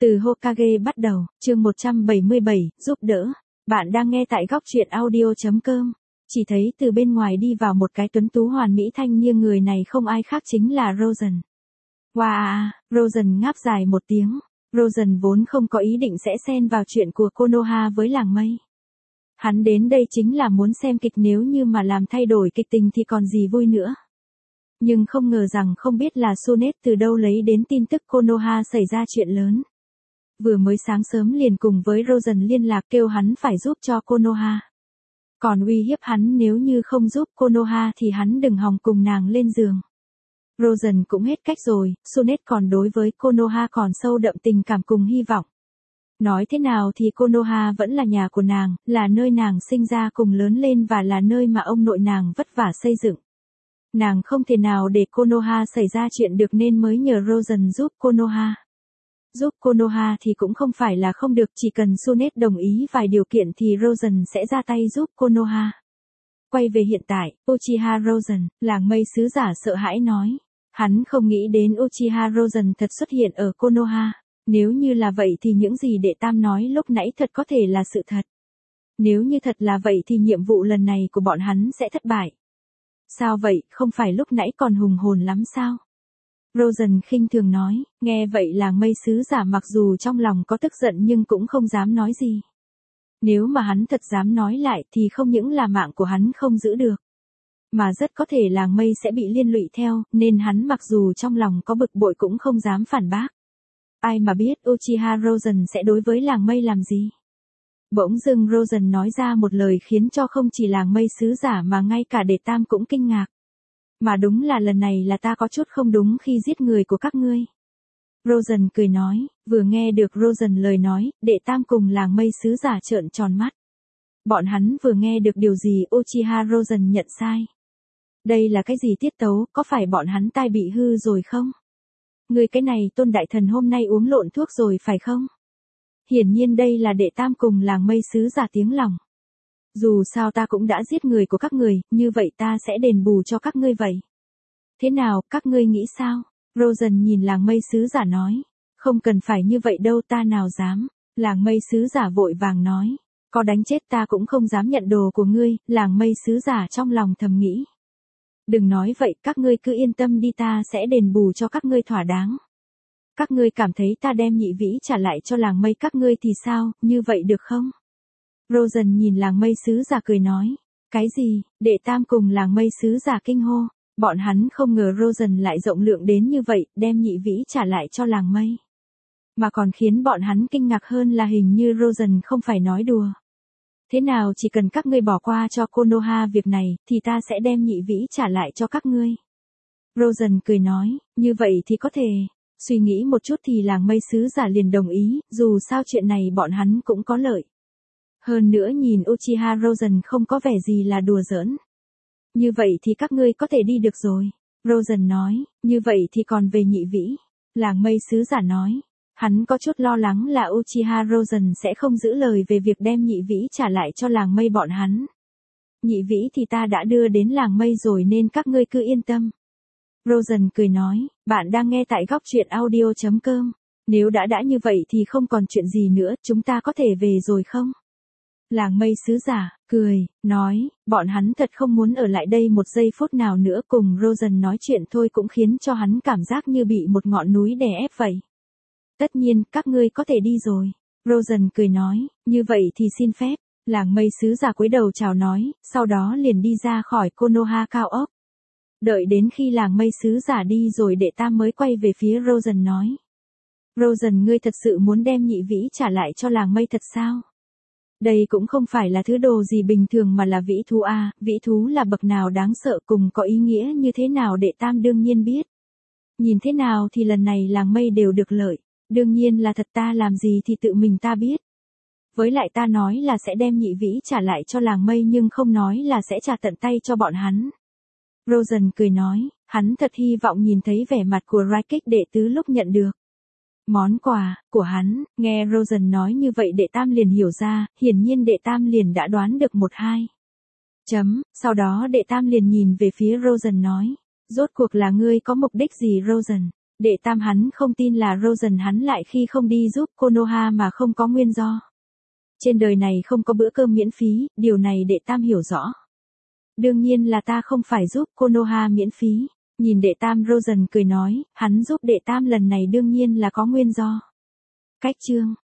Từ Hokage bắt đầu, chương 177, giúp đỡ. Bạn đang nghe tại góc truyện audio.com. Chỉ thấy từ bên ngoài đi vào một cái tuấn tú hoàn mỹ thanh niên, người này không ai khác chính là Rosen. Wow, Rosen ngáp dài một tiếng. Rosen vốn không có ý định sẽ xen vào chuyện của Konoha với làng mây. Hắn đến đây chính là muốn xem kịch, nếu như mà làm thay đổi kịch tình thì còn gì vui nữa. Nhưng không ngờ rằng không biết là Tsunade từ đâu lấy đến tin tức Konoha xảy ra chuyện lớn. Vừa mới sáng sớm liền cùng với Rosen liên lạc kêu hắn phải giúp cho Konoha. Còn uy hiếp hắn nếu như không giúp Konoha thì hắn đừng hòng cùng nàng lên giường. Rosen cũng hết cách rồi, Tsunade còn đối với Konoha còn sâu đậm tình cảm cùng hy vọng. Nói thế nào thì Konoha vẫn là nhà của nàng, là nơi nàng sinh ra cùng lớn lên và là nơi mà ông nội nàng vất vả xây dựng. Nàng không thể nào để Konoha xảy ra chuyện được nên mới nhờ Rosen giúp Konoha. Giúp Konoha thì cũng không phải là không được, chỉ cần Tsunade đồng ý vài điều kiện thì Rosen sẽ ra tay giúp Konoha. Quay về hiện tại, Uchiha Rosen, làng mây sứ giả sợ hãi nói. Hắn không nghĩ đến Uchiha Rosen thật xuất hiện ở Konoha. Nếu như là vậy thì những gì đệ tam nói lúc nãy thật có thể là sự thật. Nếu như thật là vậy thì nhiệm vụ lần này của bọn hắn sẽ thất bại. Sao vậy, không phải lúc nãy còn hùng hồn lắm sao? Rosen khinh thường nói, nghe vậy làng mây sứ giả mặc dù trong lòng có tức giận nhưng cũng không dám nói gì. Nếu mà hắn thật dám nói lại thì không những là mạng của hắn không giữ được, mà rất có thể làng mây sẽ bị liên lụy theo, nên hắn mặc dù trong lòng có bực bội cũng không dám phản bác. Ai mà biết Uchiha Rosen sẽ đối với làng mây làm gì? Bỗng dưng Rosen nói ra một lời khiến cho không chỉ làng mây sứ giả mà ngay cả đệ tam cũng kinh ngạc. Mà đúng là lần này là ta có chút không đúng khi giết người của các ngươi. Rosen cười nói, vừa nghe được Rosen lời nói, đệ tam cùng làng mây sứ giả trợn tròn mắt. Bọn hắn vừa nghe được điều gì Uchiha Rosen nhận sai. Đây là cái gì tiết tấu, có phải bọn hắn tai bị hư rồi không? Người cái này Tôn đại thần hôm nay uống lộn thuốc rồi phải không? Hiển nhiên đây là đệ tam cùng làng mây sứ giả tiếng lòng. Dù sao ta cũng đã giết người của các người, như vậy ta sẽ đền bù cho các ngươi vậy. Thế nào, các ngươi nghĩ sao? Rosen nhìn làng mây sứ giả nói. Không cần phải như vậy đâu, ta nào dám. Làng mây sứ giả vội vàng nói. Có đánh chết ta cũng không dám nhận đồ của ngươi, làng mây sứ giả trong lòng thầm nghĩ. Đừng nói vậy, các ngươi cứ yên tâm đi, ta sẽ đền bù cho các ngươi thỏa đáng. Các ngươi cảm thấy ta đem nhị vĩ trả lại cho làng mây các ngươi thì sao, như vậy được không? Rosen nhìn làng mây sứ giả cười nói. Cái gì, đệ tam cùng làng mây sứ giả kinh hô. Bọn hắn không ngờ Rosen lại rộng lượng đến như vậy, đem nhị vĩ trả lại cho làng mây. Mà còn khiến bọn hắn kinh ngạc hơn là hình như Rosen không phải nói đùa. Thế nào, chỉ cần các ngươi bỏ qua cho Konoha việc này, thì ta sẽ đem nhị vĩ trả lại cho các ngươi. Rosen cười nói, như vậy thì có thể. Suy nghĩ một chút thì làng mây sứ giả liền đồng ý, dù sao chuyện này bọn hắn cũng có lợi. Hơn nữa nhìn Uchiha Rosen không có vẻ gì là đùa giỡn. Như vậy thì các ngươi có thể đi được rồi. Rosen nói, như vậy thì còn về nhị vĩ. Làng mây sứ giả nói. Hắn có chút lo lắng là Uchiha Rosen sẽ không giữ lời về việc đem nhị vĩ trả lại cho làng mây bọn hắn. Nhị vĩ thì ta đã đưa đến làng mây rồi nên các ngươi cứ yên tâm. Rosen cười nói, bạn đang nghe tại góc truyện audio.com. Nếu đã như vậy thì không còn chuyện gì nữa, chúng ta có thể về rồi không? Làng mây sứ giả, cười, nói, bọn hắn thật không muốn ở lại đây một giây phút nào nữa, cùng Rosen nói chuyện thôi cũng khiến cho hắn cảm giác như bị một ngọn núi đè ép vậy. Tất nhiên, các ngươi có thể đi rồi. Rosen cười nói, như vậy thì xin phép. Làng mây sứ giả cúi đầu chào nói, sau đó liền đi ra khỏi Konoha cao ốc. Đợi đến khi làng mây sứ giả đi rồi đệ tam mới quay về phía Rosen nói. Rosen, ngươi thật sự muốn đem nhị vĩ trả lại cho làng mây thật sao? Đây cũng không phải là thứ đồ gì bình thường mà là vĩ thú à, vĩ thú là bậc nào đáng sợ cùng có ý nghĩa như thế nào đệ tam đương nhiên biết. Nhìn thế nào thì lần này làng mây đều được lợi. Đương nhiên là thật, ta làm gì thì tự mình ta biết. Với lại ta nói là sẽ đem nhị vĩ trả lại cho làng mây nhưng không nói là sẽ trả tận tay cho bọn hắn. Rosen cười nói, hắn thật hy vọng nhìn thấy vẻ mặt của Raikik đệ tứ lúc nhận được món quà của hắn. Nghe Rosen nói như vậy đệ tam liền hiểu ra, hiển nhiên đệ tam liền đã đoán được 1-2. Sau đó đệ tam liền nhìn về phía Rosen nói, rốt cuộc là ngươi có mục đích gì Rosen? Đệ tam hắn không tin là Rosen hắn lại khi không đi giúp Konoha mà không có nguyên do. Trên đời này không có bữa cơm miễn phí, điều này đệ tam hiểu rõ. Đương nhiên là ta không phải giúp Konoha miễn phí. Nhìn đệ tam Rosen cười nói, hắn giúp đệ tam lần này đương nhiên là có nguyên do. Cách chương